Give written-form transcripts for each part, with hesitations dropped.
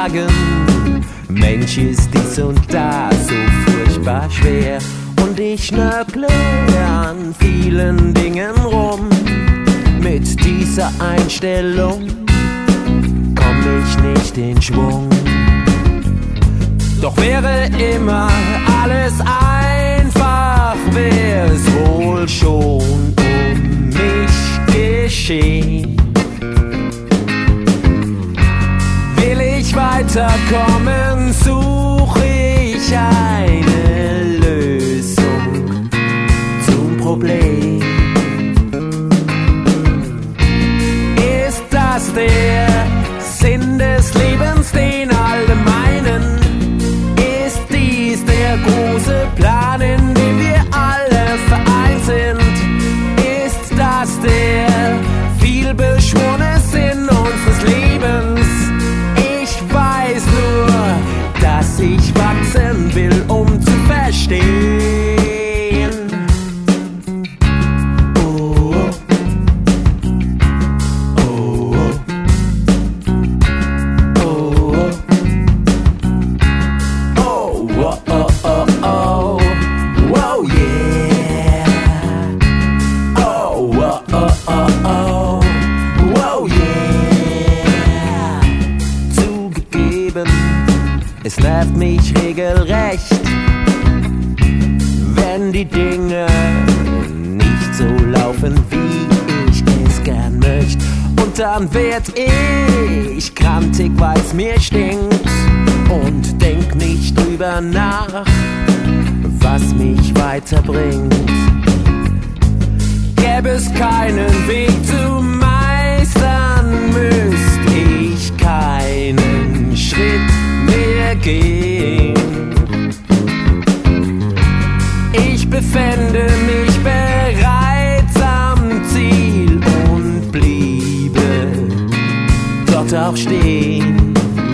sagen, Mensch, ist dies und das so furchtbar schwer. Und ich schnörkle an vielen Dingen rum. Mit dieser Einstellung komm ich nicht in Schwung. Doch wäre immer alles einfach, wär's wohl schon um mich geschehen. Will ich weiterkommen, suche ich eine Lösung zum Problem. Ist das der Sinn des Lebens, den alle meinen? Ist dies der große Plan, in dem wir alle vereint sind? Ist das der vielbeschworene Sinn unseres Lebens? Ich weiß nur, dass ich wachsen will, um zu verstehen. Es nervt mich regelrecht, wenn die Dinge nicht so laufen, wie ich es gern möchte. Und dann werd ich krantig, weil's mir stinkt, und denk nicht drüber nach, was mich weiterbringt. Gäbe es keinen Weg zu meistern, müsst ich keinen Schritt mehr gehen. Ich befände mich bereits am Ziel und bliebe dort auch stehen.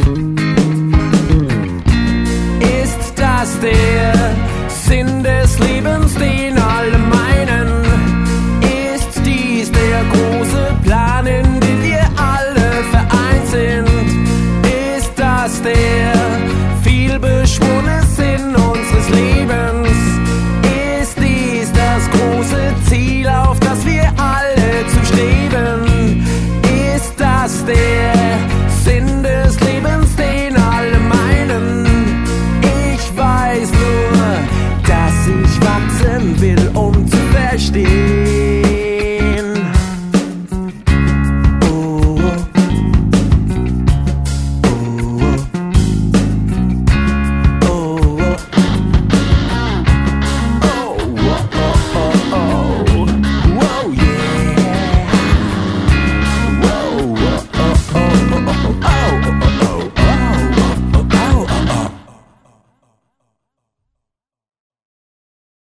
Ist das der Sinn des Lebens, den alle meinen? Ist dies der große Plan, in dem wir alle vereint sind? Ist das der